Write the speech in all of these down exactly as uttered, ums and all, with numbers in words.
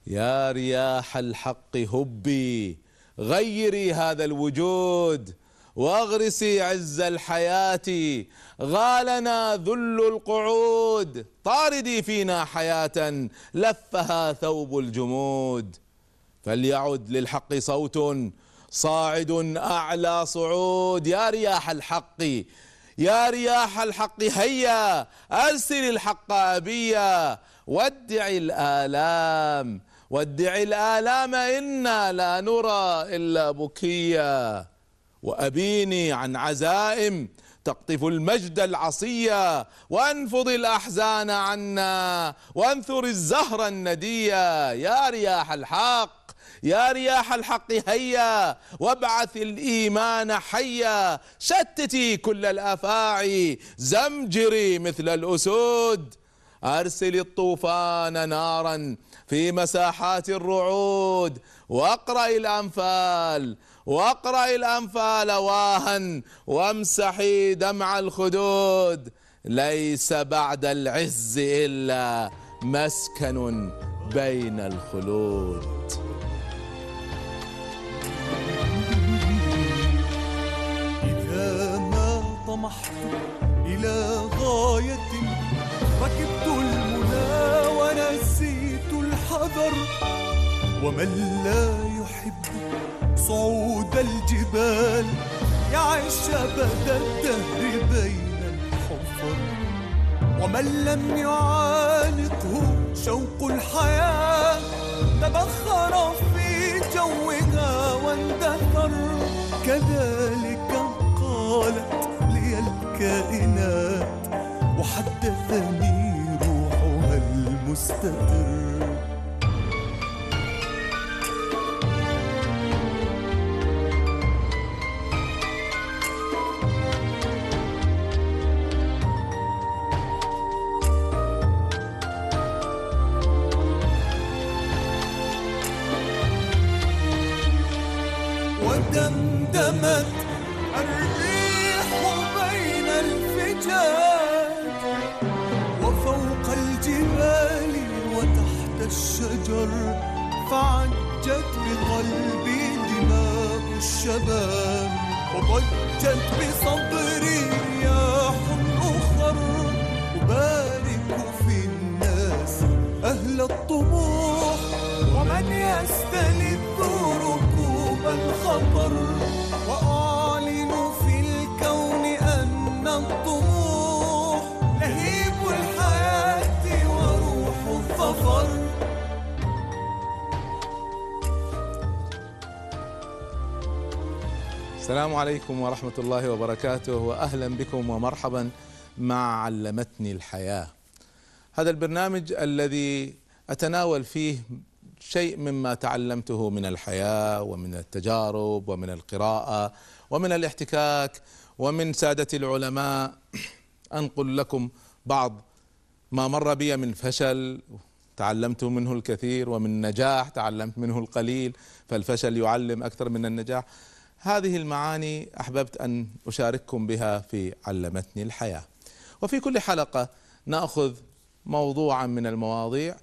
يا رياح الحق هبي غيري هذا الوجود واغرسي عز الحياة، غالنا ذل القعود، طاردي فينا حياة لفها ثوب الجمود. فليعد للحق صوت صاعد أعلى صعود. يا رياح الحق يا رياح الحق هيا أرسل الحق أبيا، ودعي الآلام ودعي الآلام إنا لا نرى إلا بكيا، وأبيني عن عزائم تقطف المجد العصية، وانفض الأحزان عنا وانثر الزهر الندية. يا رياح الحق يا رياح الحق هيا وابعث الإيمان حيا، شتتي كل الأفاعي زمجري مثل الأسود، أرسل الطوفان نارا في مساحات الرعود، واقرأ الأنفال واقرأ الأنفال واها وامسحي دمع الخدود. ليس بعد العز إلا مسكن بين الخلود. إذا ما طمحت إلى غاية ركبت المنى ونسيت الحذر، ومن لا يحب صعود الجبال يعيش أبد الدهر بين الحفر، ومن لم يعانقه شوق الحياة تبخر في جوها واندثر. كذلك قالت لي الكائنات وحدثني روحها المستقر. ودمدمت الريح بين الفجاج وفوق الجبال وتحت الشجر، فعجت بقلبي دماء الشباب وضجت بصدري رياح أخر. أبارك في الناس أهل الطموح ومن يستلذ ركوب الخطر، وأعلن في الكون أن الطموح لهيب الحياة وروح الظفر. السلام عليكم ورحمة الله وبركاته، وأهلا بكم ومرحبا مع علمتني الحياة. هذا البرنامج الذي أتناول فيه شيء مما تعلمته من الحياة ومن التجارب ومن القراءة ومن الاحتكاك ومن سادة العلماء. أنقل لكم بعض ما مر بي من فشل تعلمت منه الكثير، ومن نجاح تعلمت منه القليل، فالفشل يعلم أكثر من النجاح. هذه المعاني أحببت أن أشارككم بها في علمتني الحياة. وفي كل حلقة نأخذ موضوعا من المواضيع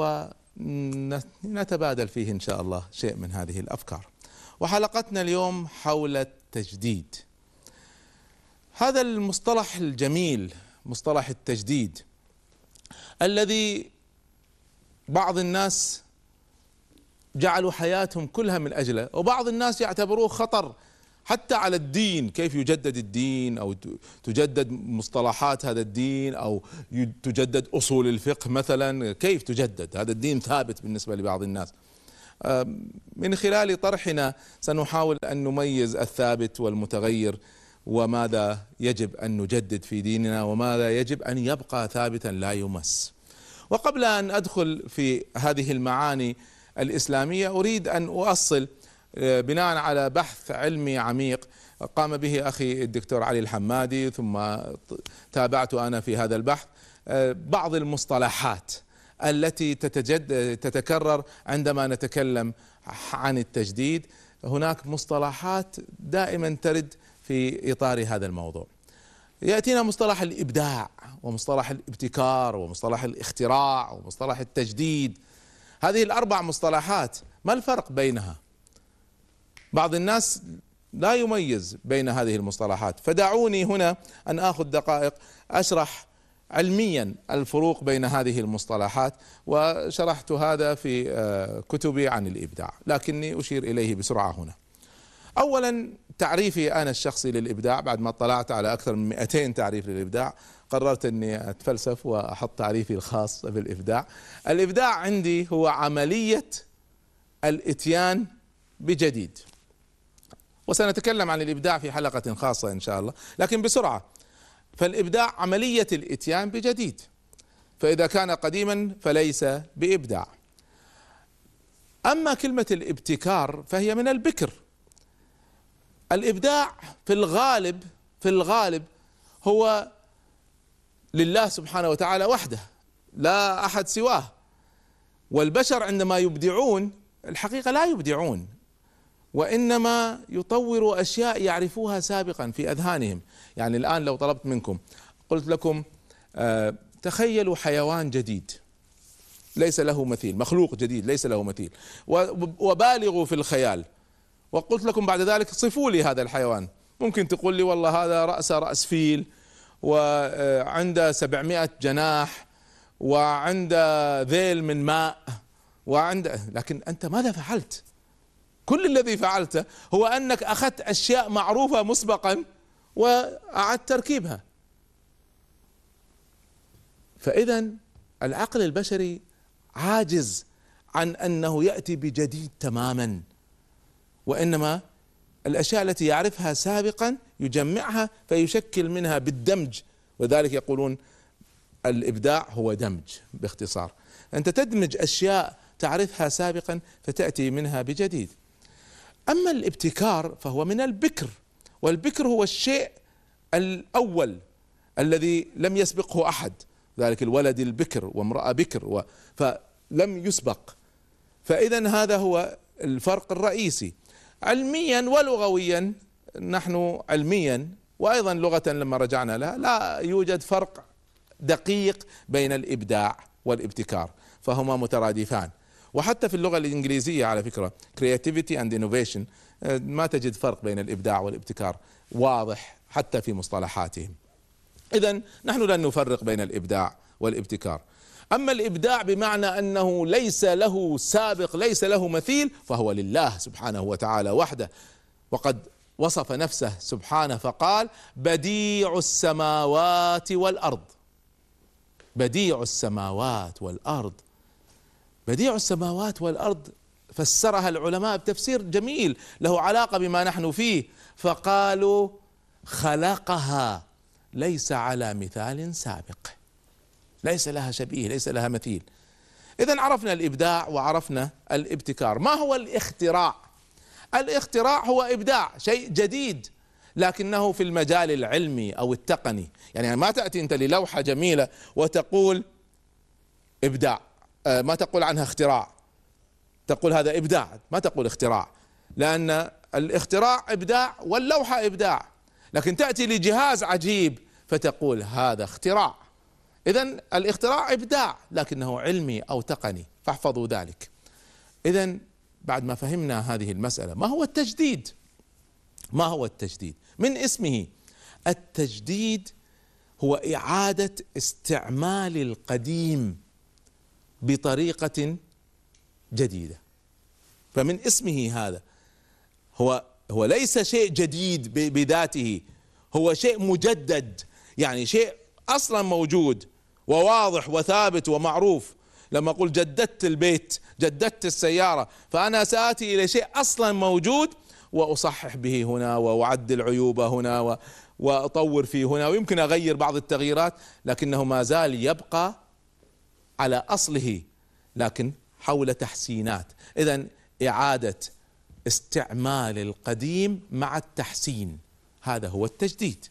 ونتبادل فيه إن شاء الله شيء من هذه الأفكار. وحلقتنا اليوم حول التجديد. هذا المصطلح الجميل، مصطلح التجديد، الذي بعض الناس جعلوا حياتهم كلها من أجله، وبعض الناس يعتبروه خطر حتى على الدين. كيف يجدد الدين أو تجدد مصطلحات هذا الدين أو تجدد أصول الفقه مثلا؟ كيف تجدد؟ هذا الدين ثابت بالنسبة لبعض الناس. من خلال طرحنا سنحاول أن نميز الثابت والمتغير، وماذا يجب أن نجدد في ديننا وماذا يجب أن يبقى ثابتا لا يمس. وقبل أن أدخل في هذه المعاني الإسلامية أريد أن أؤصل بناء على بحث علمي عميق قام به أخي الدكتور علي الحمادي، ثم تابعت أنا في هذا البحث بعض المصطلحات التي تتجدد تتكرر عندما نتكلم عن التجديد. هناك مصطلحات دائما ترد في إطار هذا الموضوع. يأتينا مصطلح الإبداع ومصطلح الابتكار ومصطلح الاختراع ومصطلح التجديد. هذه الأربع مصطلحات ما الفرق بينها؟ بعض الناس لا يميز بين هذه المصطلحات، فدعوني هنا أن آخذ دقائق أشرح علميا الفروق بين هذه المصطلحات، وشرحت هذا في كتبي عن الإبداع، لكني أشير إليه بسرعة هنا. أولا تعريفي أنا الشخصي للإبداع، بعد ما اطلعت على أكثر من مئتين تعريف للإبداع قررت أني أتفلسف وأحط تعريفي الخاص بالإبداع. الإبداع عندي هو عملية الإتيان بجديد، وسنتكلم عن الإبداع في حلقة خاصة إن شاء الله، لكن بسرعة. فالإبداع عملية الإتيان بجديد، فإذا كان قديما فليس بإبداع. أما كلمة الابتكار فهي من البكر. الإبداع في الغالب في الغالب هو لله سبحانه وتعالى وحده، لا أحد سواه. والبشر عندما يبدعون الحقيقة لا يبدعون، وإنما يطوروا أشياء يعرفوها سابقا في أذهانهم. يعني الآن لو طلبت منكم قلت لكم آه تخيلوا حيوان جديد ليس له مثيل، مخلوق جديد ليس له مثيل، وبالغوا في الخيال، وقلت لكم بعد ذلك صفوا لي هذا الحيوان، ممكن تقول لي والله هذا رأسه رأس فيل، وعنده سبعمائة جناح، وعنده ذيل من ماء، وعنده، لكن أنت ماذا فعلت؟ كل الذي فعلته هو أنك أخذت أشياء معروفة مسبقا وأعدت تركيبها. فإذا العقل البشري عاجز عن أنه يأتي بجديد تماما، وإنما الأشياء التي يعرفها سابقا يجمعها فيشكل منها بالدمج، وذلك يقولون الإبداع هو دمج باختصار. أنت تدمج أشياء تعرفها سابقا فتأتي منها بجديد. أما الابتكار فهو من البكر، والبكر هو الشيء الأول الذي لم يسبقه أحد، ذلك الولد البكر وامرأة بكر فلم يسبق. فإذا هذا هو الفرق الرئيسي علميا ولغويا. نحن علميا وأيضا لغة لما رجعنا لها لا يوجد فرق دقيق بين الإبداع والابتكار، فهما مترادفان. وحتى في اللغة الإنجليزية على فكرة creativity and innovation ما تجد فرق بين الإبداع والابتكار واضح حتى في مصطلحاتهم. إذن نحن لن نفرق بين الإبداع والابتكار. أما الإبداع بمعنى أنه ليس له سابق ليس له مثيل فهو لله سبحانه وتعالى وحده، وقد وصف نفسه سبحانه فقال بديع السماوات والأرض. بديع السماوات والأرض، بديع السماوات والأرض فسرها العلماء بتفسير جميل له علاقة بما نحن فيه، فقالوا خلقها ليس على مثال سابق، ليس لها شبيه ليس لها مثيل. إذن عرفنا الإبداع وعرفنا الابتكار. ما هو الاختراع؟ الاختراع هو إبداع شيء جديد لكنه في المجال العلمي أو التقني. يعني ما تأتي أنت للوحة جميلة وتقول إبداع، ما تقول عنها اختراع، تقول هذا إبداع، ما تقول اختراع، لأن الاختراع إبداع واللوحة إبداع. لكن تأتي لجهاز عجيب فتقول هذا اختراع. إذن الاختراع إبداع لكنه علمي أو تقني، فاحفظوا ذلك. إذن بعد ما فهمنا هذه المسألة، ما هو التجديد؟ ما هو التجديد؟ من اسمه التجديد هو إعادة استعمال القديم بطريقة جديدة. فمن اسمه هذا هو هو ليس شيء جديد بذاته، هو شيء مجدد، يعني شيء أصلا موجود وواضح وثابت ومعروف. لما أقول جددت البيت جددت السيارة، فأنا سآتي إلى شيء أصلا موجود وأصحح به هنا وأعدل عيوبه هنا وأطور فيه هنا، ويمكن أغير بعض التغييرات لكنه ما زال يبقى على أصله لكن حول تحسينات. إذن إعادة استعمال القديم مع التحسين، هذا هو التجديد.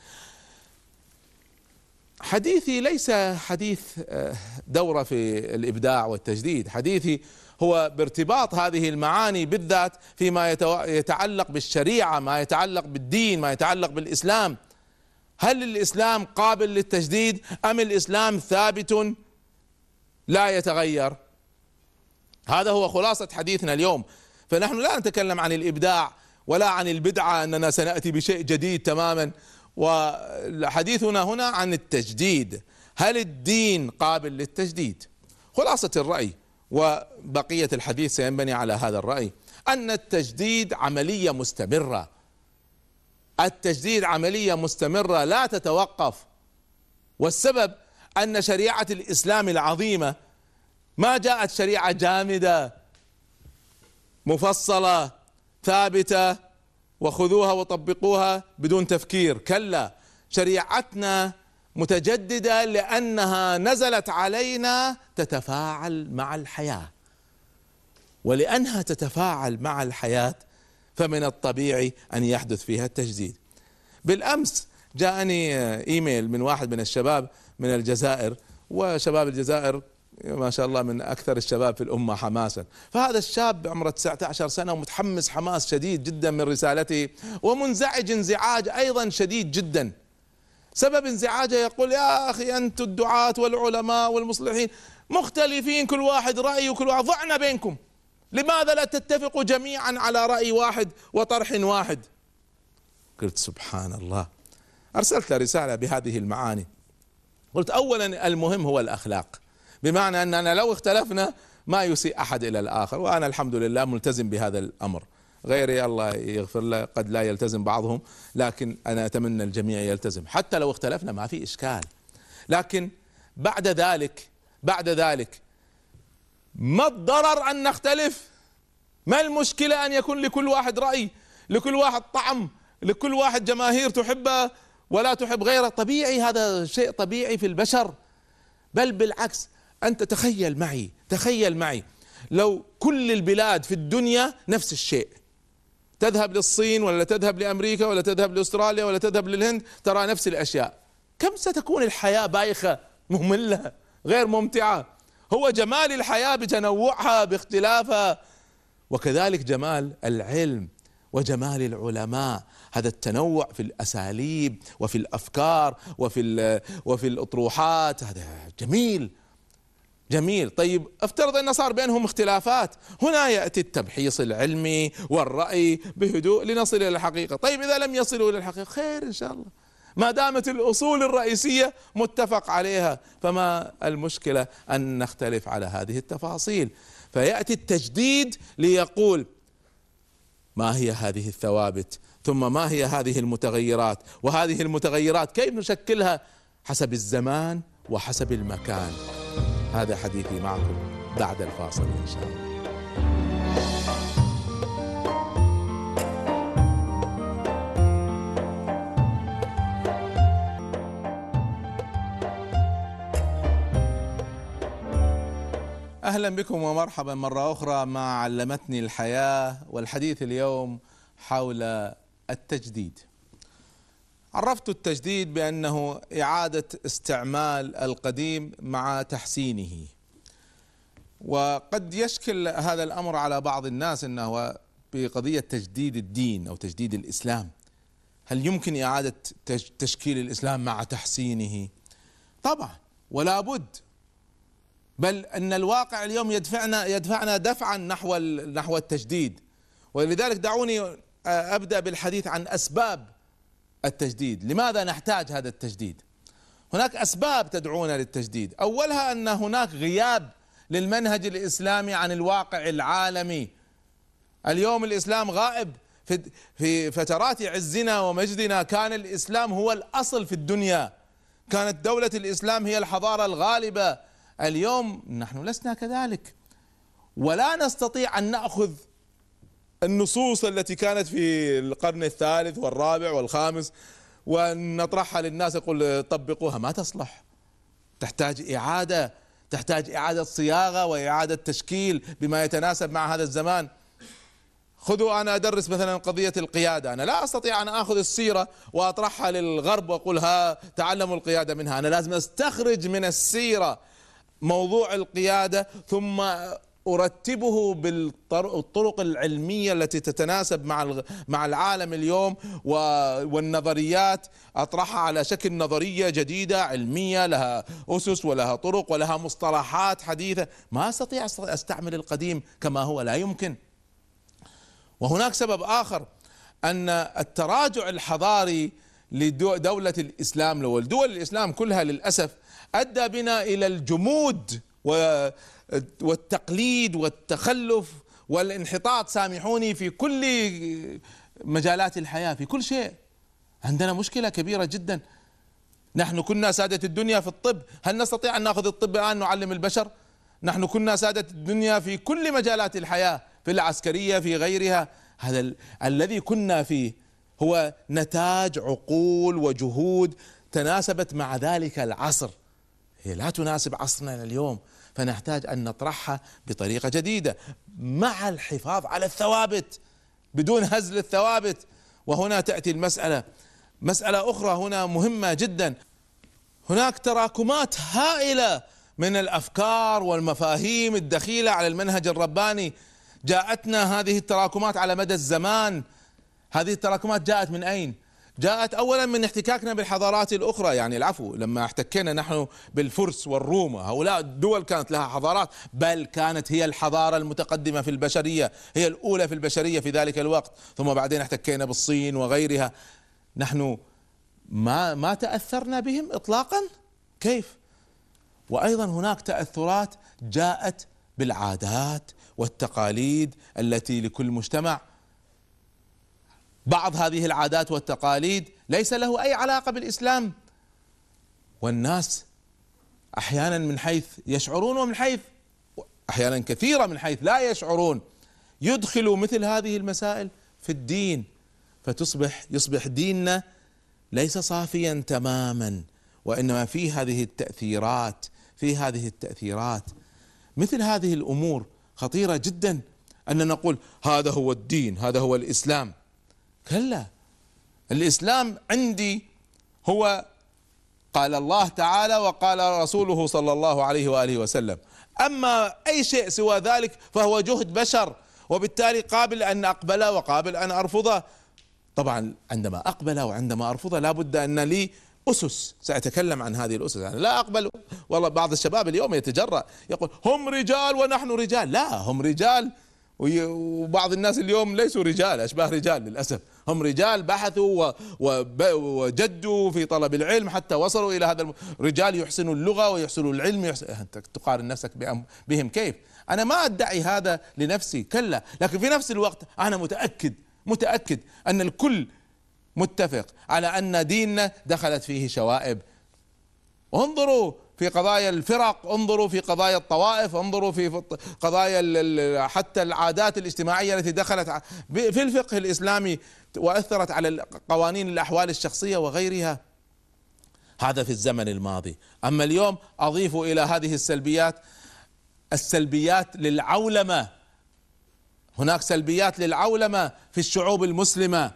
حديثي ليس حديث دورة في الإبداع والتجديد، حديثي هو بارتباط هذه المعاني بالذات فيما يتعلق بالشريعة، ما يتعلق بالدين، ما يتعلق بالإسلام. هل الإسلام قابل للتجديد أم الإسلام ثابت لا يتغير؟ هذا هو خلاصة حديثنا اليوم. فنحن لا نتكلم عن الإبداع ولا عن البدعة أننا سنأتي بشيء جديد تماما، وحديثنا هنا عن التجديد. هل الدين قابل للتجديد؟ خلاصة الرأي وبقية الحديث سينبني على هذا الرأي، أن التجديد عملية مستمرة. التجديد عملية مستمرة لا تتوقف، والسبب أن شريعة الإسلام العظيمة ما جاءت شريعة جامدة مفصلة ثابتة وخذوها وطبقوها بدون تفكير، كلا، شريعتنا متجددة لأنها نزلت علينا تتفاعل مع الحياة، ولأنها تتفاعل مع الحياة فمن الطبيعي أن يحدث فيها التجديد. بالأمس جاءني إيميل من واحد من الشباب من الجزائر، وشباب الجزائر ما شاء الله من أكثر الشباب في الأمة حماسا، فهذا الشاب عمره تسعة عشر سنة ومتحمس حماس شديد جدا من رسالته، ومنزعج انزعاج أيضا شديد جدا. سبب انزعاجه يقول: يا أخي أنتم الدعاة والعلماء والمصلحين مختلفين، كل واحد رأي وكل واحد، ضعنا بينكم، لماذا لا تتفقوا جميعا على رأي واحد وطرح واحد؟ قلت سبحان الله. أرسلت له رسالة بهذه المعاني، قلت: أولا المهم هو الأخلاق، بمعنى أننا لو اختلفنا ما يسيء أحد إلى الآخر، وأنا الحمد لله ملتزم بهذا الأمر، غيري الله يغفر له قد لا يلتزم بعضهم، لكن أنا أتمنى الجميع يلتزم، حتى لو اختلفنا ما في إشكال. لكن بعد ذلك بعد ذلك ما الضرر أن نختلف؟ ما المشكلة أن يكون لكل واحد رأي، لكل واحد طعم، لكل واحد جماهير تحبه ولا تحب غيره؟ طبيعي، هذا شيء طبيعي في البشر. بل بالعكس، أنت تخيل معي تخيل معي لو كل البلاد في الدنيا نفس الشيء، تذهب للصين ولا تذهب لأمريكا ولا تذهب لأستراليا ولا تذهب للهند ترى نفس الأشياء، كم ستكون الحياة بايخة مملة غير ممتعة. هو جمال الحياة بتنوعها باختلافها، وكذلك جمال العلم وجمال العلماء، هذا التنوع في الأساليب وفي الأفكار وفي وفي الأطروحات، هذا جميل جميل. طيب افترض أن صار بينهم اختلافات، هنا يأتي التبحيص العلمي والرأي بهدوء لنصل إلى الحقيقة. طيب إذا لم يصلوا إلى الحقيقة خير إن شاء الله، ما دامت الأصول الرئيسية متفق عليها، فما المشكلة أن نختلف على هذه التفاصيل؟ فيأتي التجديد ليقول: ما هي هذه الثوابت، ثم ما هي هذه المتغيرات، وهذه المتغيرات كيف نشكلها حسب الزمان وحسب المكان. هذا حديثي معكم بعد الفاصل إن شاء الله. أهلا بكم ومرحبا مرة أخرى مع علمتني الحياة، والحديث اليوم حول التجديد. عرفت التجديد بأنه إعادة استعمال القديم مع تحسينه، وقد يشكل هذا الأمر على بعض الناس أنه بقضية تجديد الدين أو تجديد الإسلام، هل يمكن إعادة تشكيل الإسلام مع تحسينه؟ طبعا ولا بد، بل أن الواقع اليوم يدفعنا يدفعنا دفعا نحو نحو التجديد. ولذلك دعوني أبدأ بالحديث عن أسباب التجديد. لماذا نحتاج هذا التجديد؟ هناك أسباب تدعونا للتجديد. أولها أن هناك غياب للمنهج الإسلامي عن الواقع العالمي. اليوم الإسلام غائب. في في فترات عزنا ومجدنا كان الإسلام هو الأصل في الدنيا، كانت دولة الإسلام هي الحضارة الغالبة. اليوم نحن لسنا كذلك، ولا نستطيع أن نأخذ النصوص التي كانت في القرن الثالث والرابع والخامس ونطرحها للناس يقول طبقوها، ما تصلح، تحتاج إعادة، تحتاج إعادة صياغة وإعادة تشكيل بما يتناسب مع هذا الزمان. خذوا، أنا أدرس مثلا قضية القيادة، أنا لا أستطيع أن أخذ السيرة وأطرحها للغرب وأقول ها تعلموا القيادة منها، أنا لازم أستخرج من السيرة موضوع القيادة ثم أرتبه بالطرق العلمية التي تتناسب مع مع العالم اليوم، والنظريات أطرحها على شكل نظرية جديدة علمية لها أسس ولها طرق ولها مصطلحات حديثة. ما أستطيع أستعمل القديم كما هو، لا يمكن. وهناك سبب آخر، أن التراجع الحضاري لدولة الإسلام والدول الإسلام كلها للأسف أدى بنا إلى الجمود والتقليد والتخلف والانحطاط، سامحوني، في كل مجالات الحياة، في كل شيء. عندنا مشكلة كبيرة جدا. نحن كنا سادة الدنيا في الطب، هل نستطيع أن نأخذ الطب الآن نعلم البشر؟ نحن كنا سادة الدنيا في كل مجالات الحياة، في العسكرية، في غيرها. هذا ال الذي كنا فيه هو نتاج عقول وجهود تناسبت مع ذلك العصر، هي لا تناسب عصرنا اليوم، فنحتاج أن نطرحها بطريقة جديدة مع الحفاظ على الثوابت بدون هزل الثوابت. وهنا تأتي المسألة، مسألة أخرى هنا مهمة جدا. هناك تراكمات هائلة من الأفكار والمفاهيم الدخيلة على المنهج الرباني. جاءتنا هذه التراكمات على مدى الزمان. هذه التراكمات جاءت من أين؟ جاءت أولا من احتكاكنا بالحضارات الأخرى، يعني العفو، لما احتكينا نحن بالفرس والروم، هؤلاء الدول كانت لها حضارات، بل كانت هي الحضارة المتقدمة في البشرية، هي الأولى في البشرية في ذلك الوقت. ثم بعدين احتكينا بالصين وغيرها. نحن ما ما تأثرنا بهم إطلاقا، كيف؟ وأيضا هناك تأثرات جاءت بالعادات والتقاليد التي لكل مجتمع. بعض هذه العادات والتقاليد ليس له أي علاقة بالإسلام، والناس أحيانا من حيث يشعرون ومن حيث أحيانا كثيرة من حيث لا يشعرون يدخلوا مثل هذه المسائل في الدين، فتصبح يصبح ديننا ليس صافيا تماما، وإنما فيه هذه التأثيرات فيه هذه التأثيرات. مثل هذه الأمور خطيرة جدا، أن نقول هذا هو الدين، هذا هو الإسلام. كلا، الإسلام عندي هو قال الله تعالى وقال رسوله صلى الله عليه وآله وسلم. أما أي شيء سوى ذلك فهو جهد بشر، وبالتالي قابل أن أقبله وقابل أن أرفضه. طبعا عندما أقبله وعندما أرفضه لابد أن لي أسس، سأتكلم عن هذه الأسس. يعني لا أقبل، والله بعض الشباب اليوم يتجرأ يقول هم رجال ونحن رجال. لا، هم رجال، وبعض الناس اليوم ليسوا رجال، أشباه رجال للأسف. هم رجال بحثوا وجدوا في طلب العلم حتى وصلوا إلى هذا. رجال يحسنوا اللغة ويحسنوا العلم. يحسن... أنت تقارن نفسك بهم كيف؟ أنا ما أدعي هذا لنفسي، كلا، لكن في نفس الوقت أنا متأكد متأكد أن الكل متفق على أن ديننا دخلت فيه شوائب. انظروا في قضايا الفرق، انظروا في قضايا الطوائف، انظروا في قضايا حتى العادات الاجتماعية التي دخلت في الفقه الإسلامي وأثرت على قوانين الأحوال الشخصية وغيرها. هذا في الزمن الماضي. أما اليوم أضيف إلى هذه السلبيات السلبيات للعولمة. هناك سلبيات للعولمة في الشعوب المسلمة.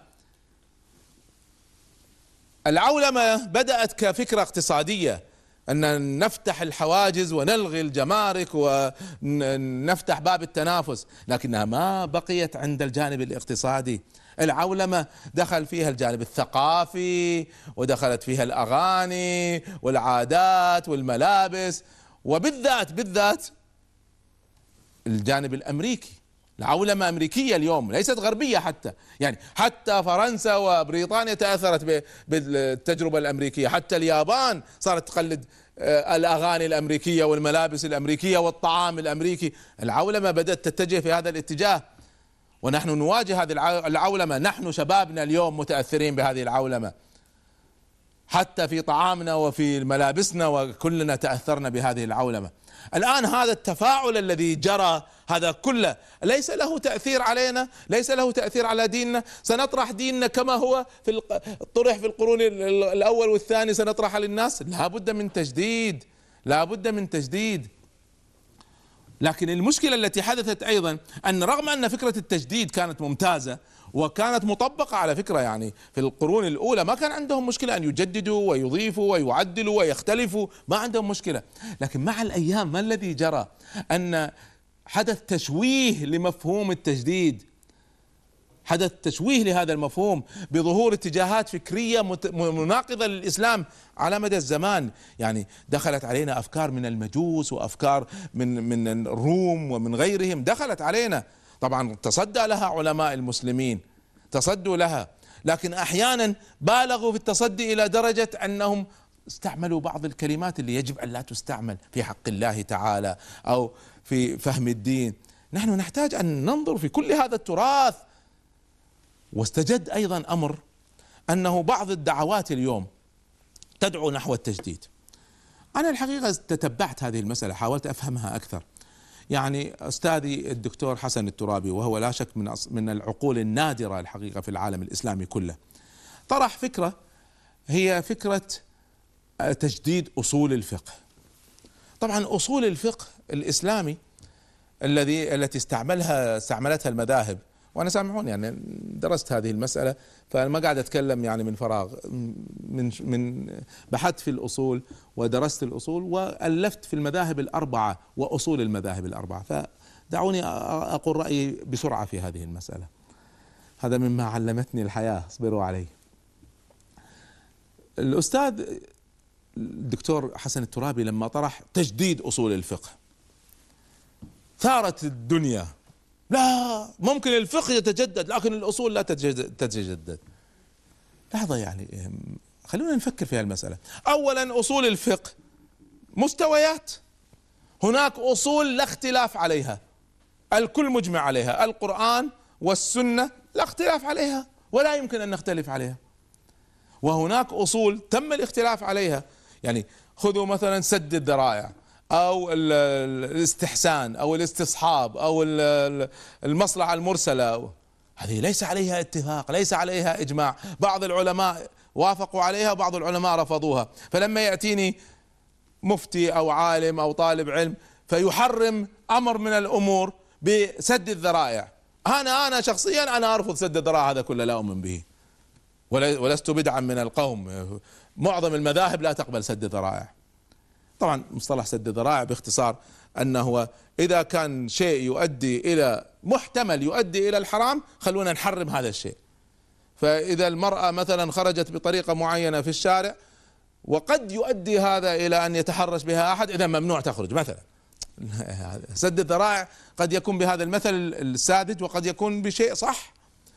العولمة بدأت كفكرة اقتصادية، أن نفتح الحواجز ونلغي الجمارك ونفتح باب التنافس، لكنها ما بقيت عند الجانب الاقتصادي. العولمة دخل فيها الجانب الثقافي، ودخلت فيها الأغاني والعادات والملابس، وبالذات بالذات الجانب الأمريكي. العولمة أمريكية اليوم، ليست غربية حتى. يعني حتى فرنسا وبريطانيا تأثرت بالتجربة الأمريكية، حتى اليابان صارت تقلد الأغاني الأمريكية والملابس الأمريكية والطعام الأمريكي. العولمة بدأت تتجه في هذا الاتجاه، ونحن نواجه هذه العولمة. نحن شبابنا اليوم متأثرين بهذه العولمة، حتى في طعامنا وفي ملابسنا، وكلنا تأثرنا بهذه العولمة. الآن هذا التفاعل الذي جرى هذا كله ليس له تأثير علينا، ليس له تأثير على ديننا. سنطرح ديننا كما هو في طرح في القرون الأول والثاني، سنطرح للناس. لا بد من تجديد، لا بد من تجديد. لكن المشكلة التي حدثت أيضا أن رغم أن فكرة التجديد كانت ممتازة وكانت مطبقة على فكرة، يعني في القرون الأولى ما كان عندهم مشكلة أن يجددوا ويضيفوا ويعدلوا ويختلفوا، ما عندهم مشكلة. لكن مع الأيام ما الذي جرى؟ أن حدث تشويه لمفهوم التجديد، حدث تشويه لهذا المفهوم بظهور اتجاهات فكرية مناقضة للإسلام على مدى الزمان. يعني دخلت علينا أفكار من المجوس وأفكار من من الروم ومن غيرهم، دخلت علينا. طبعا تصدى لها علماء المسلمين، تصدوا لها، لكن أحيانا بالغوا في التصدي إلى درجة أنهم استعملوا بعض الكلمات اللي يجب أن لا تستعمل في حق الله تعالى أو في فهم الدين. نحن نحتاج أن ننظر في كل هذا التراث. واستجد أيضا أمر أنه بعض الدعوات اليوم تدعو نحو التجديد. أنا الحقيقة تتبعت هذه المسألة، حاولت أفهمها أكثر. يعني أستاذي الدكتور حسن الترابي، وهو لا شك من من العقول النادرة الحقيقة في العالم الإسلامي كله، طرح فكرة هي فكرة تجديد أصول الفقه. طبعا أصول الفقه الإسلامي الذي التي استعملها استعملتها المذاهب، وانا سامحوني يعني درست هذه المسألة، فانا ما قاعد اتكلم يعني من فراغ، من من بحثت في الاصول ودرست الاصول والفت في المذاهب الاربعة واصول المذاهب الاربعة، فدعوني اقول رأيي بسرعة في هذه المسألة. هذا مما علمتني الحياة، اصبروا علي. الاستاذ الدكتور حسن الترابي لما طرح تجديد اصول الفقه ثارت الدنيا، لا ممكن الفقه يتجدد لكن الأصول لا تتجدد. لحظة يعني خلونا نفكر في هالمسألة. أولا أصول الفقه مستويات، هناك أصول لا اختلاف عليها، الكل مجمع عليها، القرآن والسنة لا اختلاف عليها ولا يمكن أن نختلف عليها. وهناك أصول تم الاختلاف عليها، يعني خذوا مثلا سد الذرائع أو الاستحسان أو الاستصحاب أو المصلحة المرسلة، هذه ليس عليها اتفاق، ليس عليها إجماع، بعض العلماء وافقوا عليها وبعض العلماء رفضوها. فلما يأتيني مفتي أو عالم أو طالب علم فيحرم أمر من الأمور بسد الذرائع، أنا أنا شخصيا أنا أرفض سد الذرائع، هذا كله لا أؤمن به ولست بدعا من القوم. معظم المذاهب لا تقبل سد الذرائع. طبعا مصطلح سد الذرائع باختصار أنه إذا كان شيء يؤدي إلى محتمل يؤدي إلى الحرام خلونا نحرم هذا الشيء. فإذا المرأة مثلا خرجت بطريقة معينة في الشارع وقد يؤدي هذا إلى أن يتحرش بها أحد، إذا ممنوع تخرج مثلا. سد الذرائع قد يكون بهذا المثل الساذج وقد يكون بشيء صح.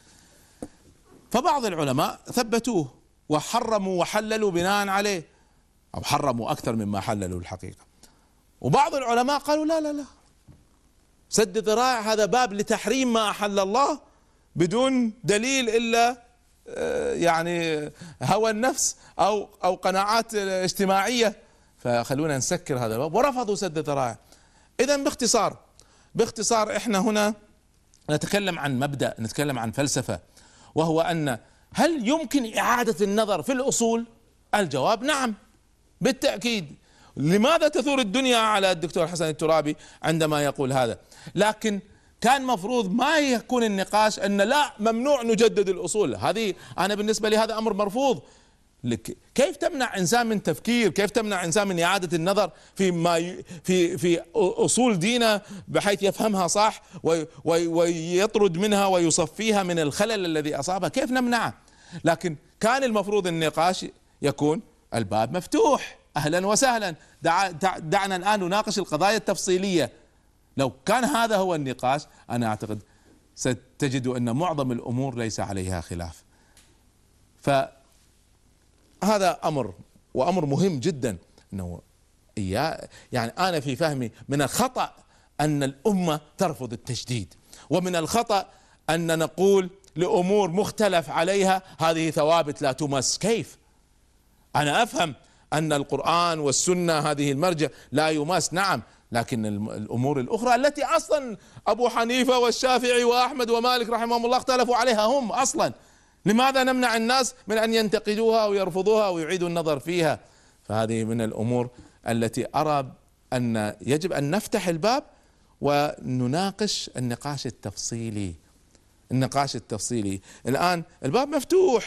فبعض العلماء ثبتوه وحرموا وحللوا بناء عليه، أو حرموا أكثر مما حللوا الحقيقة. وبعض العلماء قالوا لا لا لا، سد الذرائع هذا باب لتحريم ما أحل الله بدون دليل إلا يعني هوى النفس أو أو قناعات اجتماعية، فخلونا نسكر هذا الباب، ورفضوا سد الذرائع. إذن باختصار باختصار إحنا هنا نتكلم عن مبدأ، نتكلم عن فلسفة، وهو أن هل يمكن إعادة النظر في الأصول؟ الجواب نعم بالتأكيد. لماذا تثور الدنيا على الدكتور حسن الترابي عندما يقول هذا؟ لكن كان مفروض ما يكون النقاش أن لا ممنوع نجدد الأصول. هذه أنا بالنسبة لي هذا أمر مرفوض. كيف تمنع إنسان من تفكير؟ كيف تمنع إنسان من إعادة النظر في ما في في أصول دينه بحيث يفهمها صح ويطرد منها ويصفيها من الخلل الذي أصابها؟ كيف نمنعه؟ لكن كان المفروض النقاش يكون الباب مفتوح، أهلا وسهلا، دع دعنا الآن نناقش القضايا التفصيلية. لو كان هذا هو النقاش أنا أعتقد ستجد أن معظم الأمور ليس عليها خلاف. فهذا أمر وأمر مهم جدا، أنه يعني أنا في فهمي من الخطأ أن الأمة ترفض التجديد، ومن الخطأ أن نقول لأمور مختلف عليها هذه ثوابت لا تمس. كيف؟ أنا أفهم أن القرآن والسنة هذه المرجع لا يماس، نعم، لكن الأمور الأخرى التي أصلا أبو حنيفة والشافعي وأحمد ومالك رحمهم الله اختلفوا عليها هم أصلا، لماذا نمنع الناس من أن ينتقدوها ويرفضوها ويعيدوا النظر فيها؟ فهذه من الأمور التي أرى أن يجب أن نفتح الباب ونناقش النقاش التفصيلي. النقاش التفصيلي الآن الباب مفتوح،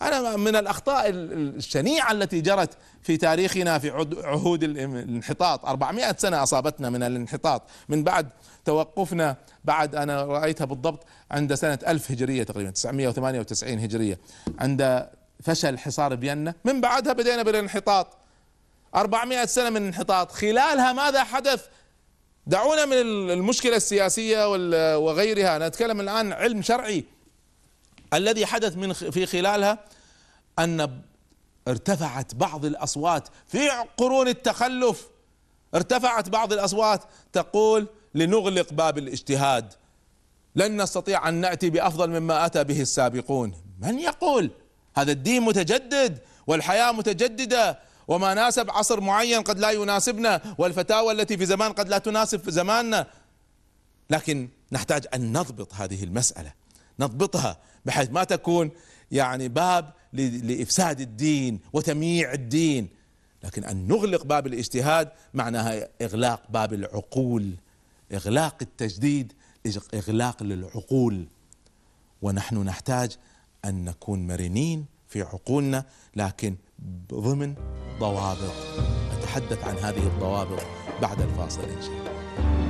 أنا من الأخطاء الشنيعة التي جرت في تاريخنا في عهود الانحطاط، أربعمائة سنة أصابتنا من الانحطاط من بعد توقفنا، بعد أنا رأيتها بالضبط عند سنة ألف هجرية تقريبا تسعمائة وثمانية وتسعين هجرية عند فشل حصار فيينا. من بعدها بدينا بالانحطاط، أربعمائة سنة من انحطاط. خلالها ماذا حدث؟ دعونا من المشكلة السياسية وغيرها، نتكلم الآن علم شرعي. الذي حدث من في خلالها أن ارتفعت بعض الأصوات في قرون التخلف، ارتفعت بعض الأصوات تقول لنغلق باب الاجتهاد، لن نستطيع أن نأتي بأفضل مما أتى به السابقون. من يقول؟ هذا الدين متجدد والحياة متجددة، وما ناسب عصر معين قد لا يناسبنا، والفتاوى التي في زمان قد لا تناسب في زماننا. لكن نحتاج أن نضبط هذه المسألة، نضبطها بحيث ما تكون يعني باب لإفساد الدين وتمييع الدين، لكن أن نغلق باب الاجتهاد معناها إغلاق باب العقول، إغلاق التجديد إغلاق للعقول. ونحن نحتاج أن نكون مرنين في عقولنا، لكن ضمن ضوابط. أتحدث عن هذه الضوابط بعد الفاصل إن شاء الله.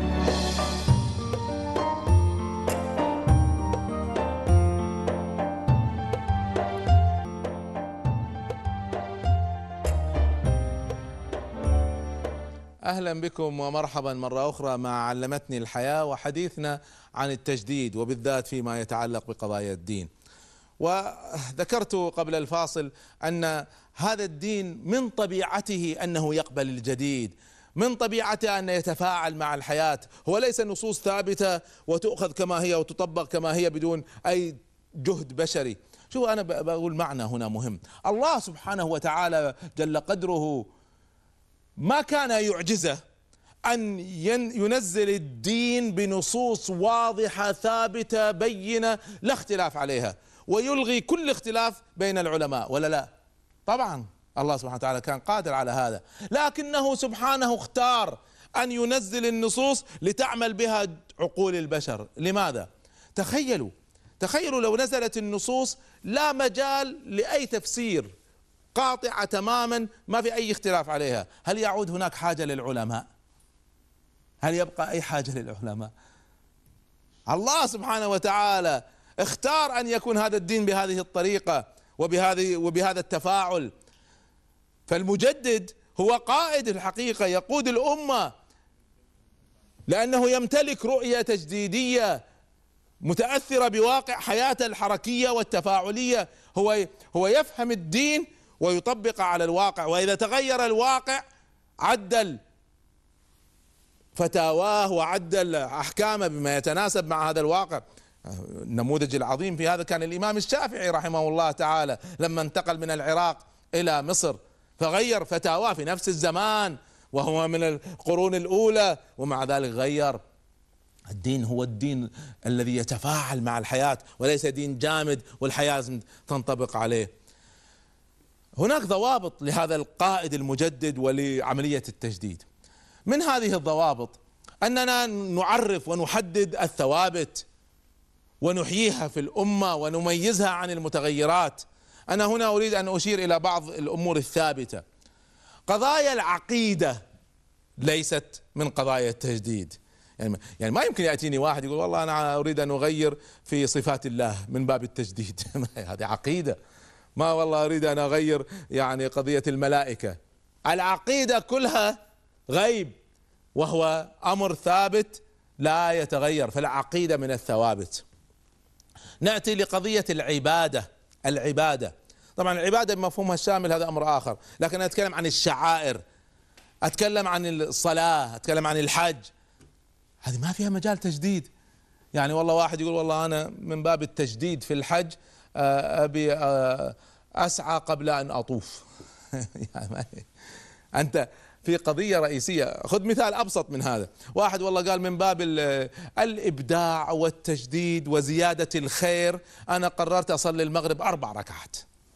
أهلا بكم ومرحبا مرة أخرى مع علمتني الحياة، وحديثنا عن التجديد وبالذات فيما يتعلق بقضايا الدين. وذكرت قبل الفاصل أن هذا الدين من طبيعته أنه يقبل الجديد، من طبيعته أن يتفاعل مع الحياة. هو ليس نصوص ثابتة وتؤخذ كما هي وتطبق كما هي بدون أي جهد بشري. شو أنا بقول معنى هنا مهم. الله سبحانه وتعالى جل قدره ما كان يعجزه أن ينزل الدين بنصوص واضحة ثابتة بينة لا اختلاف عليها، ويلغي كل اختلاف بين العلماء، ولا لا؟ طبعا الله سبحانه وتعالى كان قادر على هذا، لكنه سبحانه اختار أن ينزل النصوص لتعمل بها عقول البشر. لماذا؟ تخيلوا تخيلوا لو نزلت النصوص لا مجال لأي تفسير، قاطعة تماما ما في أي اختلاف عليها، هل يعود هناك حاجة للعلماء؟ هل يبقى أي حاجة للعلماء؟ الله سبحانه وتعالى اختار أن يكون هذا الدين بهذه الطريقة وبهذه وبهذا التفاعل. فالمجدد هو قائد الحقيقة، يقود الأمة، لأنه يمتلك رؤية تجديدية متأثرة بواقع حياته الحركية والتفاعلية. هو هو يفهم الدين ويطبق على الواقع، وإذا تغير الواقع عدل فتاواه وعدل أحكامه بما يتناسب مع هذا الواقع. النموذج العظيم في هذا كان الإمام الشافعي رحمه الله تعالى لما انتقل من العراق إلى مصر، فغير فتاواه في نفس الزمان وهو من القرون الأولى، ومع ذلك غير. الدين هو الدين الذي يتفاعل مع الحياة وليس دين جامد والحياة تنطبق عليه. هناك ضوابط لهذا القائد المجدد ولعملية التجديد. من هذه الضوابط أننا نعرف ونحدد الثوابت ونحييها في الأمة ونميزها عن المتغيرات. أنا هنا أريد أن أشير إلى بعض الأمور الثابتة. قضايا العقيدة ليست من قضايا التجديد. يعني يعني ما يمكن يأتيني واحد يقول والله أنا أريد أن أغير في صفات الله من باب التجديد. هذه عقيدة. ما والله أريد أن أغير يعني قضية الملائكة. العقيدة كلها غيب، وهو أمر ثابت لا يتغير، فالعقيدة من الثوابت. نأتي لقضية العبادة. العبادة طبعا العبادة بمفهومها الشامل هذا أمر آخر، لكن أنا أتكلم عن الشعائر، أتكلم عن الصلاة، أتكلم عن الحج. هذه ما فيها مجال تجديد. يعني والله واحد يقول والله أنا من باب التجديد في الحج أبي أسعى قبل أن أطوف. يعني أنت في قضية رئيسية. خذ مثال أبسط من هذا. واحد والله قال من باب الإبداع والتجديد وزيادة الخير أنا قررت أصلي المغرب أربع ركعات،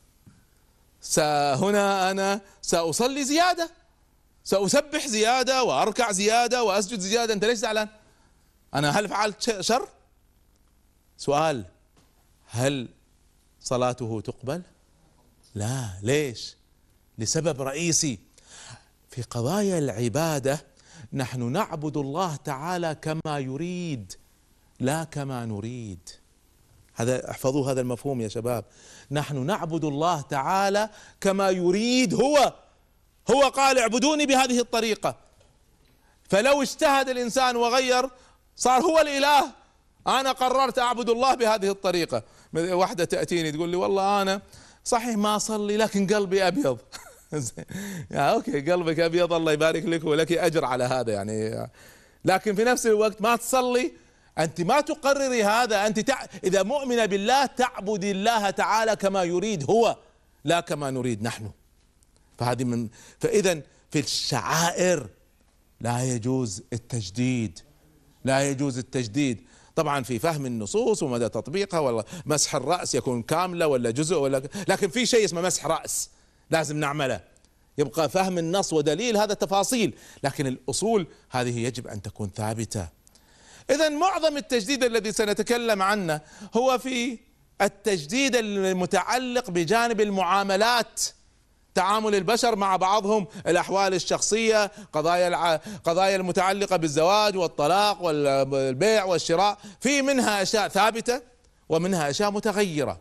هنا أنا سأصلي زيادة، سأسبح زيادة وأركع زيادة وأسجد زيادة. أنت ليش زعلان؟ أنا هل فعلت شر؟ سؤال: هل صلاته تقبل؟ لا، ليش؟ لسبب رئيسي. في قضايا العبادة نحن نعبد الله تعالى كما يريد لا كما نريد. هذا احفظوا هذا المفهوم يا شباب. نحن نعبد الله تعالى كما يريد هو. هو قال اعبدوني بهذه الطريقة، فلو اجتهد الإنسان وغير صار هو الإله. أنا قررت أعبد الله بهذه الطريقة. واحدة تأتيني تقول لي والله أنا صحيح ما أصلي لكن قلبي أبيض. يا أوكي، قلبك أبيض، الله يبارك لك ولك أجر على هذا يعني، لكن في نفس الوقت ما تصلي. أنت ما تقرري هذا. أنت تع... إذا مؤمنة بالله تعبد الله تعالى كما يريد هو لا كما نريد نحن. فهذه من فإذا في الشعائر لا يجوز التجديد، لا يجوز التجديد. طبعا في فهم النصوص ومدى تطبيقها، ولا مسح الرأس يكون كاملة ولا جزء ولا، لكن في شيء اسمه مسح رأس لازم نعمله. يبقى فهم النص ودليل هذا تفاصيل، لكن الأصول هذه يجب أن تكون ثابتة. إذا معظم التجديد الذي سنتكلم عنه هو في التجديد المتعلق بجانب المعاملات، تعامل البشر مع بعضهم، الأحوال الشخصية، قضايا الع... قضايا المتعلقة بالزواج والطلاق والبيع والشراء. في منها أشياء ثابتة ومنها أشياء متغيرة.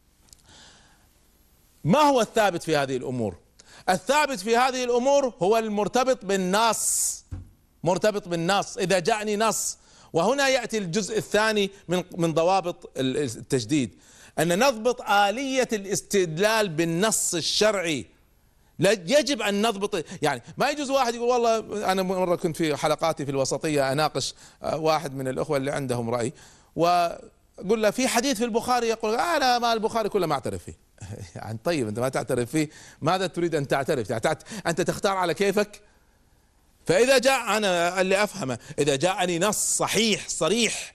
ما هو الثابت في هذه الأمور؟ الثابت في هذه الأمور هو المرتبط بالنص، مرتبط بالنص. إذا جاءني نص، وهنا يأتي الجزء الثاني من من ضوابط التجديد، أن نضبط آلية الاستدلال بالنص الشرعي. لا يجب أن نضبط، يعني ما يجوز واحد يقول والله أنا مرة كنت في حلقاتي في الوسطية أناقش واحد من الأخوة اللي عندهم رأي، وقل له في حديث في البخاري يقول أنا ما البخاري كله ما أعترف فيه. يعني طيب أنت ما تعترف فيه، ماذا تريد أن تعترف؟ أنت تختار على كيفك. فإذا جاء، أنا اللي أفهمه، إذا جاءني نص صحيح صريح،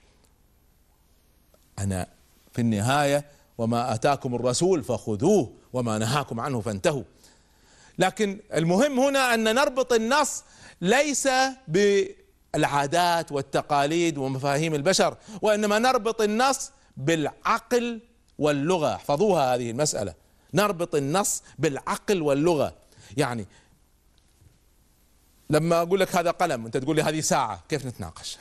أنا في النهاية وما آتاكم الرسول فخذوه وما نهاكم عنه فانتهوا. لكن المهم هنا أن نربط النص ليس بالعادات والتقاليد ومفاهيم البشر، وإنما نربط النص بالعقل واللغة. احفظوها هذه المسألة، نربط النص بالعقل واللغة. يعني لما أقول لك هذا قلم أنت تقول لي هذه ساعة، كيف نتناقش؟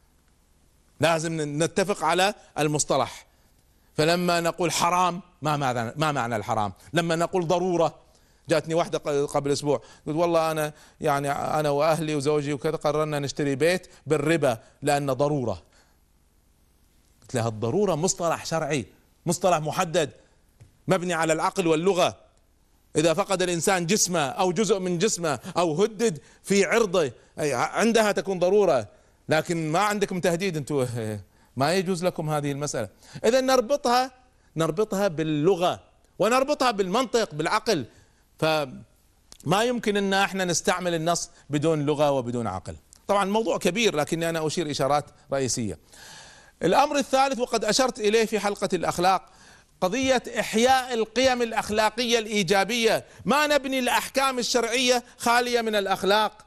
لازم نتفق على المصطلح. فلما نقول حرام، ما معنى ما معنى الحرام؟ لما نقول ضرورة، جاتني واحدة قبل أسبوع قلت والله أنا يعني أنا وأهلي وزوجي وكذا قررنا نشتري بيت بالربا لأن ضرورة. قلت لها الضرورة مصطلح شرعي، مصطلح محدد مبني على العقل واللغة. إذا فقد الإنسان جسمه أو جزء من جسمه أو هدد في عرضه عندها تكون ضرورة، لكن ما عندكم تهديد، أنتم ما يجوز لكم هذه المسألة. إذا نربطها نربطها باللغة ونربطها بالمنطق بالعقل. فما يمكن أن احنا نستعمل النص بدون لغة وبدون عقل. طبعا الموضوع كبير لكني أنا أشير إشارات رئيسية. الأمر الثالث وقد أشرت إليه في حلقة الأخلاق، قضية إحياء القيم الأخلاقية الإيجابية. ما نبني الأحكام الشرعية خالية من الأخلاق.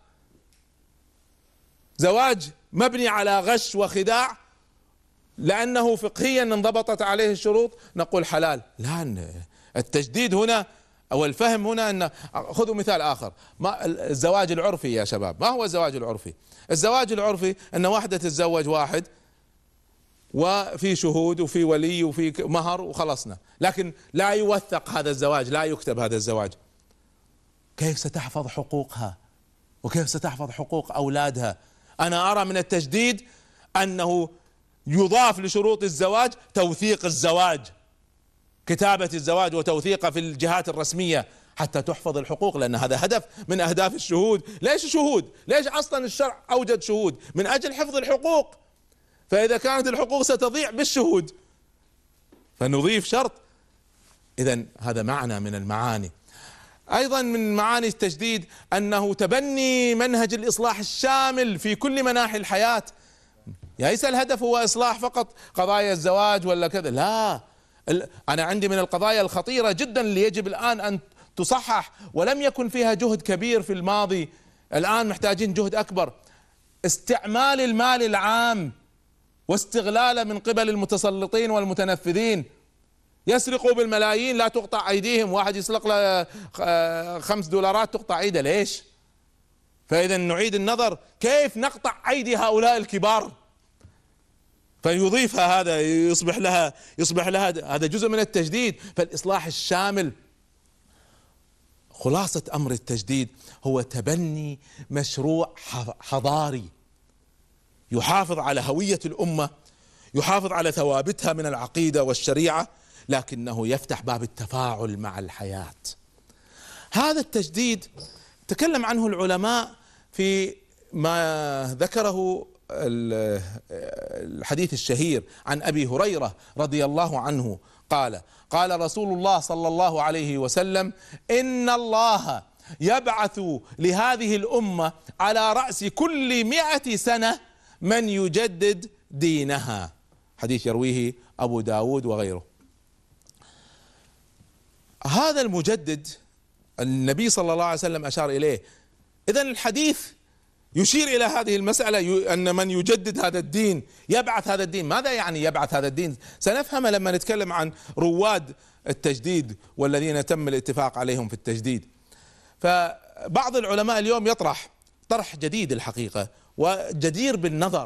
زواج مبني على غش وخداع لأنه فقهيا انضبطت عليه الشروط نقول حلال. لا، التجديد هنا أو الفهم هنا أن، خذوا مثال آخر، ما الزواج العرفي يا شباب. ما هو الزواج العرفي؟ الزواج العرفي أن واحدة تتزوج واحد وفي شهود وفي ولي وفي مهر وخلصنا، لكن لا يوثق هذا الزواج، لا يكتب هذا الزواج. كيف ستحفظ حقوقها وكيف ستحفظ حقوق أولادها؟ أنا أرى من التجديد أنه يضاف لشروط الزواج توثيق الزواج، كتابة الزواج وتوثيقه في الجهات الرسمية حتى تحفظ الحقوق، لأن هذا هدف من أهداف الشهود. ليش شهود؟ ليش أصلا الشرع أوجد شهود؟ من أجل حفظ الحقوق. فإذا كانت الحقوق ستضيع بالشهود فنضيف شرط. إذن هذا معنى من المعاني. أيضا من معاني التجديد أنه تبني منهج الإصلاح الشامل في كل مناحي الحياة. ليس الهدف هو إصلاح فقط قضايا الزواج ولا كذا، لا، أنا عندي من القضايا الخطيرة جدا اللي يجب الآن أن تصحح ولم يكن فيها جهد كبير في الماضي، الآن محتاجين جهد أكبر. استعمال المال العام واستغلاله من قبل المتسلطين والمتنفذين. يسرقوا بالملايين لا تقطع أيديهم، واحد يسرق له خمس دولارات تقطع أيده، ليش؟ فإذا نعيد النظر كيف نقطع أيدي هؤلاء الكبار فيضيفها، هذا يصبح لها يصبح لها هذا جزء من التجديد. فالإصلاح الشامل خلاصة أمر التجديد هو تبني مشروع حضاري يحافظ على هوية الأمة، يحافظ على ثوابتها من العقيدة والشريعة، لكنه يفتح باب التفاعل مع الحياة. هذا التجديد تكلم عنه العلماء في ما ذكره الحديث الشهير عن أبي هريرة رضي الله عنه قال: قال رسول الله صلى الله عليه وسلم: إن الله يبعث لهذه الأمة على رأس كل مئة سنة من يجدد دينها. حديث يرويه أبو داود وغيره. هذا المجدد النبي صلى الله عليه وسلم أشار إليه. إذن الحديث يشير إلى هذه المسألة، أن من يجدد هذا الدين يبعث هذا الدين. ماذا يعني يبعث هذا الدين؟ سنفهم لما نتكلم عن رواد التجديد والذين تم الاتفاق عليهم في التجديد. فبعض العلماء اليوم يطرح طرح جديد الحقيقة وجدير بالنظر،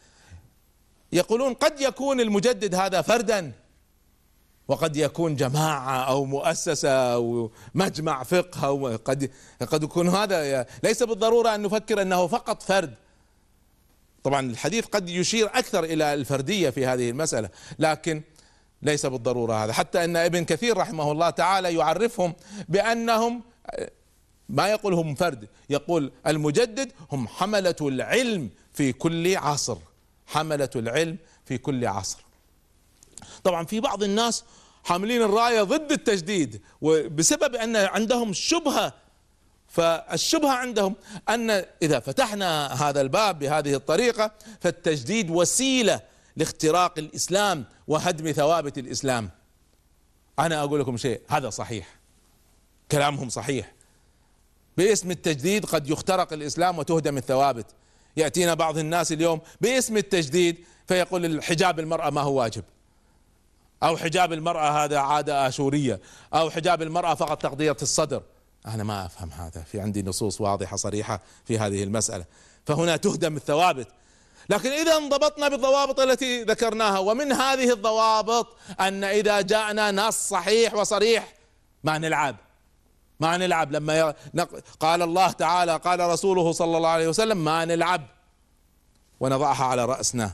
يقولون قد يكون المجدد هذا فردا، وقد يكون جماعة أو مؤسسة أو مجمع فقه، أو قد قد يكون هذا، ليس بالضرورة أن نفكر أنه فقط فرد. طبعا الحديث قد يشير أكثر إلى الفردية في هذه المسألة، لكن ليس بالضرورة هذا. حتى أن ابن كثير رحمه الله تعالى يعرفهم بأنهم ما يقولهم فرد، يقول المجدد هم حملة العلم في كل عصر، حملة العلم في كل عصر. طبعا في بعض الناس حاملين الراية ضد التجديد، وبسبب أن عندهم شبهة، فالشبهة عندهم أن إذا فتحنا هذا الباب بهذه الطريقة فالتجديد وسيلة لاختراق الإسلام وهدم ثوابت الإسلام. أنا أقول لكم شيء، هذا صحيح، كلامهم صحيح. باسم التجديد قد يخترق الإسلام وتهدم الثوابت. يأتينا بعض الناس اليوم باسم التجديد فيقول الحجاب المرأة ما هو واجب، أو حجاب المرأة هذا عادة آشورية، أو حجاب المرأة فقط تغطية الصدر. أنا ما أفهم هذا، في عندي نصوص واضحة صريحة في هذه المسألة، فهنا تهدم الثوابت. لكن إذا انضبطنا بالضوابط التي ذكرناها، ومن هذه الضوابط أن إذا جاءنا نص صحيح وصريح ما نلعب، ما نلعب. لما قال الله تعالى قال رسوله صلى الله عليه وسلم ما نلعب ونضعها على رأسنا.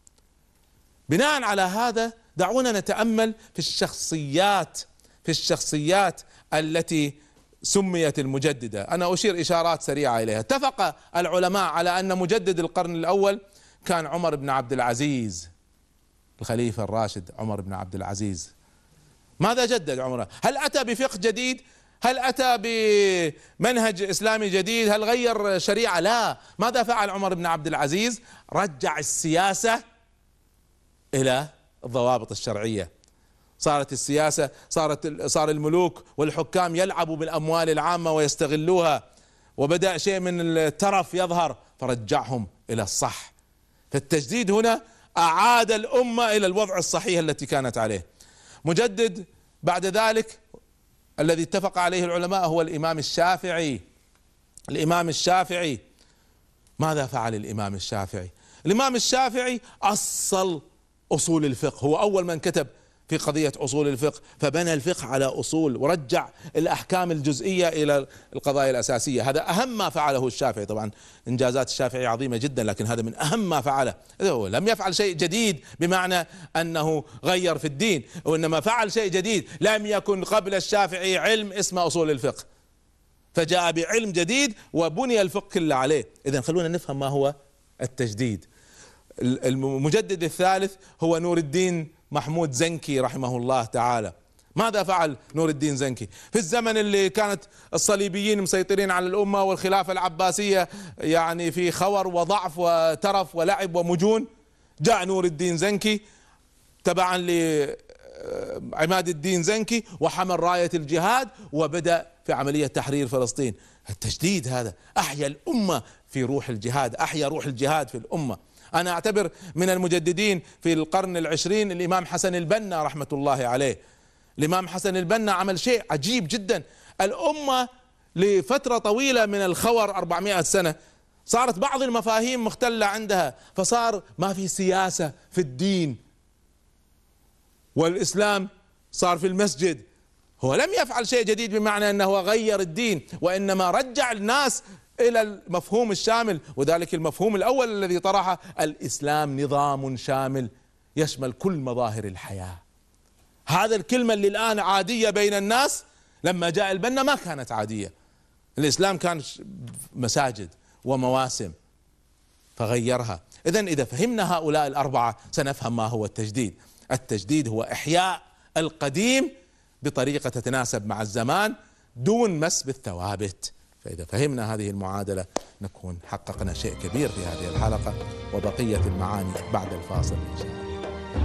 بناء على هذا دعونا نتأمل في الشخصيات في الشخصيات التي سميت المجددة. أنا أشير إشارات سريعة إليها. اتفق العلماء على أن مجدد القرن الأول كان عمر بن عبد العزيز، الخليفة الراشد عمر بن عبد العزيز. ماذا جدد عمر؟ هل أتى بفقه جديد؟ هل أتى بمنهج إسلامي جديد؟ هل غير شريعة؟ لا. ماذا فعل عمر بن عبد العزيز؟ رجع السياسة إلى الضوابط الشرعية. صارت السياسة صارت صار الملوك والحكام يلعبوا بالأموال العامة ويستغلوها، وبدأ شيء من الترف يظهر فرجعهم إلى الصح. فالتجديد هنا أعاد الأمة إلى الوضع الصحيح التي كانت عليه. مجدد بعد ذلك الذي اتفق عليه العلماء هو الإمام الشافعي. الإمام الشافعي ماذا فعل الإمام الشافعي؟ الإمام الشافعي أصل أصول الفقه، هو أول من كتب في قضية أصول الفقه، فبنى الفقه على أصول ورجع الأحكام الجزئية إلى القضايا الأساسية. هذا أهم ما فعله الشافعي. طبعا إنجازات الشافعي عظيمة جدا، لكن هذا من أهم ما فعله. هو لم يفعل شيء جديد بمعنى أنه غير في الدين، وإنما فعل شيء جديد. لم يكن قبل الشافعي علم اسمه أصول الفقه، فجاء بعلم جديد وبني الفقه كله عليه. إذن خلونا نفهم ما هو التجديد. المجدد الثالث هو نور الدين محمود زنكي رحمه الله تعالى. ماذا فعل نور الدين زنكي في الزمن اللي كانت الصليبيين مسيطرين على الأمة والخلافة العباسية يعني في خور وضعف وترف ولعب ومجون؟ جاء نور الدين زنكي تبعا لعماد الدين زنكي وحمل راية الجهاد وبدأ في عملية تحرير فلسطين. التجديد هذا أحيا الأمة في روح الجهاد، أحيا روح الجهاد في الأمة. أنا أعتبر من المجددين في القرن العشرين الإمام حسن البنا رحمة الله عليه. الإمام حسن البنا عمل شيء عجيب جدا. الأمة لفترة طويلة من الخور أربعمائة سنة صارت بعض المفاهيم مختلة عندها، فصار ما في سياسة في الدين، والإسلام صار في المسجد. هو لم يفعل شيء جديد بمعنى أنه غير الدين، وإنما رجع الناس إلى المفهوم الشامل، وذلك المفهوم الأول الذي طرحه: الإسلام نظام شامل يشمل كل مظاهر الحياة. هذا الكلمة اللي الآن عادية بين الناس لما جاء البنا ما كانت عادية. الإسلام كان مساجد ومواسم فغيرها. إذن إذا فهمنا هؤلاء الأربعة سنفهم ما هو التجديد. التجديد هو إحياء القديم بطريقة تتناسب مع الزمان دون مس بالثوابت. فإذا فهمنا هذه المعادلة نكون حققنا شيء كبير في هذه الحلقة، وبقية المعاني بعد الفاصل إن شاء الله.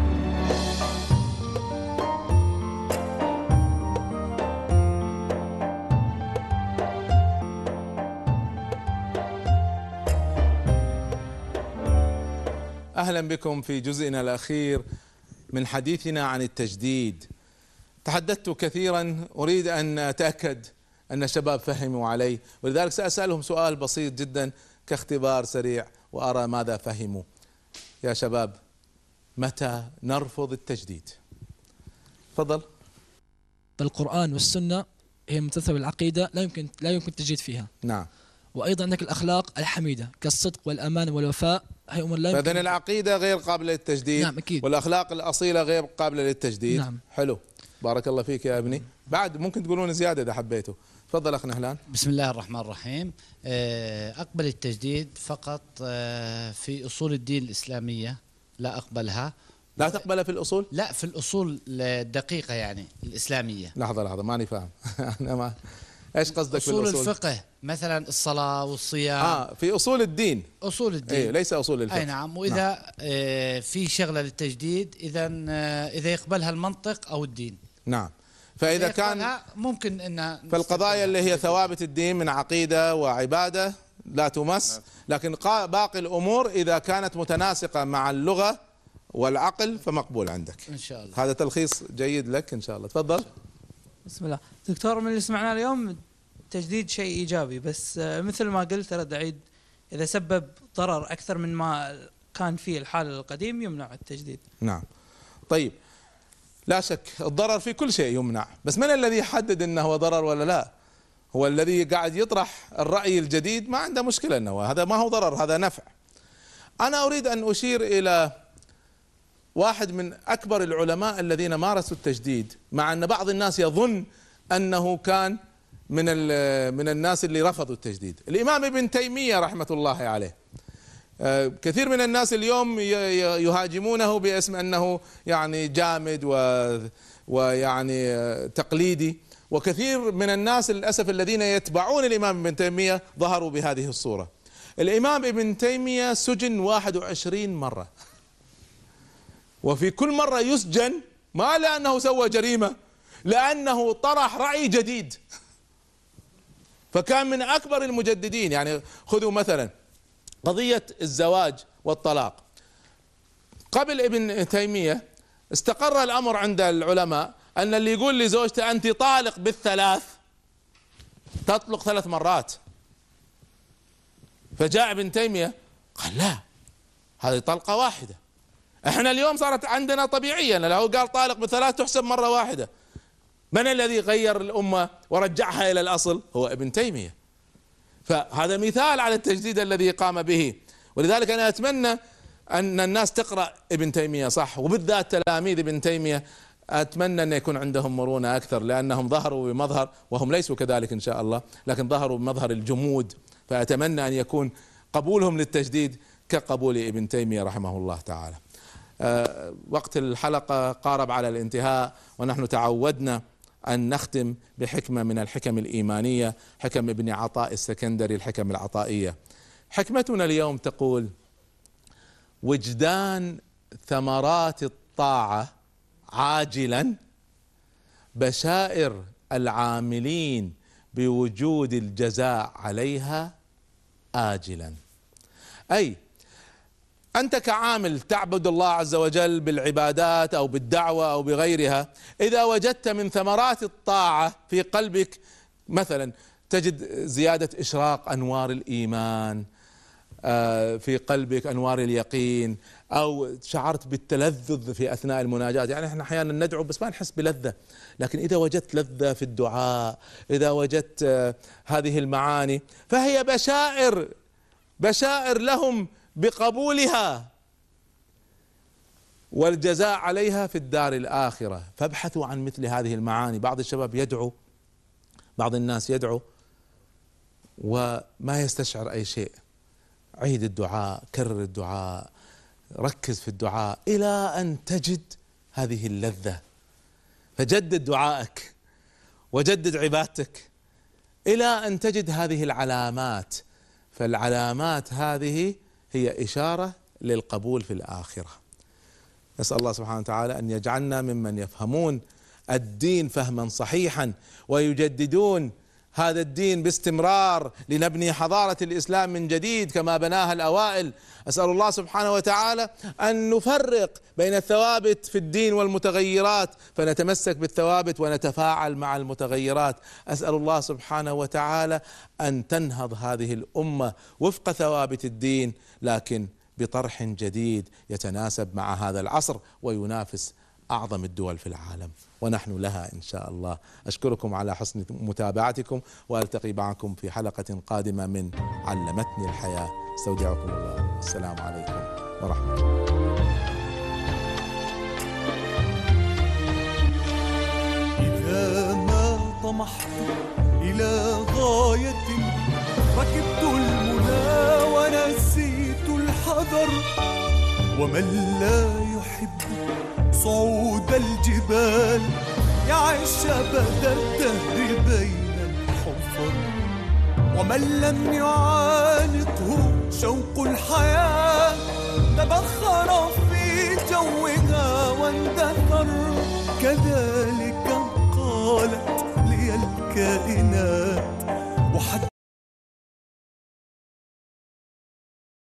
أهلا بكم في جزئنا الأخير من حديثنا عن التجديد. تحدثت كثيرا، أريد أن أتأكد أن الشباب فهموا علي، ولذلك سأسألهم سؤال بسيط جدا كاختبار سريع وأرى ماذا فهموا. يا شباب، متى نرفض التجديد؟ تفضل. بالقرآن والسنة هي ممتثلة بالعقيدة، لا يمكن لا يمكن التجديد فيها. نعم. وأيضا عندك الأخلاق الحميدة كالصدق والأمانة والوفاء، هي أمور لا يمكن. فإذن العقيدة غير قابلة للتجديد. نعم أكيد. والأخلاق الأصيلة غير قابلة للتجديد. نعم. حلو، بارك الله فيك يا ابني. بعد ممكن تقولون زيادة إذا حبيتوا. تفضل أخ نهلان. بسم الله الرحمن الرحيم. أقبل التجديد فقط في أصول الدين الإسلامية، لا أقبلها. لا تقبلها في الأصول؟ لا، في الأصول الدقيقة يعني الإسلامية. لحظة لحظة، ماني فاهم. أنا ما ايش قصدك في الأصول؟ أصول الفقه مثلا الصلاة والصيام. اه في أصول الدين. أصول الدين. ايه ليس أصول الفقه. أي نعم. وإذا نعم. آه في شغلة للتجديد، إذا آه إذا يقبلها المنطق أو الدين. نعم. فإذا كان ممكن أن فالقضايا اللي هي ثوابت الدين من عقيدة وعبادة لا تمس، لكن باقي الأمور إذا كانت متناسقة مع اللغة والعقل فمقبول عندك إن شاء الله. هذا تلخيص جيد لك إن شاء الله. تفضل. بسم الله. دكتور، من اللي سمعناه اليوم التجديد شيء إيجابي، بس مثل ما قلت أرد أعيد، إذا سبب ضرر أكثر من ما كان فيه الحال القديم يمنع التجديد. نعم. طيب، لا شك الضرر في كل شيء يمنع، بس من الذي يحدد انه هو ضرر ولا لا؟ هو الذي قاعد يطرح الرأي الجديد ما عنده مشكلة انه هذا ما هو ضرر، هذا نفع. انا اريد ان اشير الى واحد من اكبر العلماء الذين مارسوا التجديد، مع ان بعض الناس يظن انه كان من من الناس اللي رفضوا التجديد، الامام ابن تيمية رحمة الله عليه. كثير من الناس اليوم يهاجمونه باسم انه يعني جامد ويعني تقليدي، وكثير من الناس للاسف الذين يتبعون الامام ابن تيمية ظهروا بهذه الصورة. الامام ابن تيمية سجن واحد وعشرين مرة، وفي كل مرة يسجن ما لأنه سوى جريمة، لأنه طرح رأي جديد، فكان من أكبر المجددين. يعني خذوا مثلا قضية الزواج والطلاق، قبل ابن تيمية استقر الأمر عند العلماء أن اللي يقول لزوجته أنت طالق بالثلاث تطلق ثلاث مرات، فجاء ابن تيمية قال لا، هذه طلقة واحدة. احنا اليوم صارت عندنا طبيعية، لو قال طالق بثلاث تحسب مرة واحدة. من الذي غير الأمة ورجعها إلى الأصل؟ هو ابن تيمية. فهذا مثال على التجديد الذي قام به، ولذلك أنا أتمنى أن الناس تقرأ ابن تيمية صح، وبالذات تلاميذ ابن تيمية أتمنى أن يكون عندهم مرونة أكثر، لأنهم ظهروا بمظهر، وهم ليسوا كذلك إن شاء الله، لكن ظهروا بمظهر الجمود. فأتمنى أن يكون قبولهم للتجديد كقبول ابن تيمية رحمه الله تعالى. أه وقت الحلقة قارب على الانتهاء، ونحن تعودنا أن نختم بحكمة من الحكم الإيمانية، حكم ابن عطاء السكندري، الحكم العطائية. حكمتنا اليوم تقول: وجدان ثمرات الطاعة عاجلا بشائر العاملين بوجود الجزاء عليها آجلا. أي أنت كعامل تعبد الله عز وجل بالعبادات أو بالدعوة أو بغيرها، إذا وجدت من ثمرات الطاعة في قلبك مثلا تجد زيادة إشراق أنوار الإيمان في قلبك، أنوار اليقين، أو شعرت بالتلذذ في أثناء المناجاة. يعني احنا أحيانا ندعو بس ما نحس بلذة، لكن إذا وجدت لذة في الدعاء، إذا وجدت هذه المعاني، فهي بشائر بشائر لهم بقبولها والجزاء عليها في الدار الآخرة. فابحثوا عن مثل هذه المعاني. بعض الشباب يدعو، بعض الناس يدعو وما يستشعر أي شيء. عيد الدعاء، كرر الدعاء، ركز في الدعاء إلى أن تجد هذه اللذة. فجدد دعائك وجدد عبادتك إلى أن تجد هذه العلامات. فالعلامات هذه هي إشارة للقبول في الآخرة. نسأل الله سبحانه وتعالى أن يجعلنا ممن يفهمون الدين فهما صحيحا ويجددون هذا الدين باستمرار لنبني حضارة الإسلام من جديد كما بناها الأوائل. أسأل الله سبحانه وتعالى أن نفرق بين الثوابت في الدين والمتغيرات، فنتمسك بالثوابت ونتفاعل مع المتغيرات. أسأل الله سبحانه وتعالى أن تنهض هذه الأمة وفق ثوابت الدين، لكن بطرح جديد يتناسب مع هذا العصر وينافس أعظم الدول في العالم، ونحن لها إن شاء الله. أشكركم على حسن متابعتكم، وألتقي معكم في حلقة قادمة من علمتني الحياة. استودعكم الله، والسلام عليكم ورحمة الله. إذا ما طمحت إلى غاية ركبت المنى ونسيت الحذر، ومن لا يحب صعود الجبال يعيش أبد الدهر بين الحفر، ومن لم يعانقه شوق الحياة تبخر في جوها واندثر. كذلك قالت لي الكائنات وحد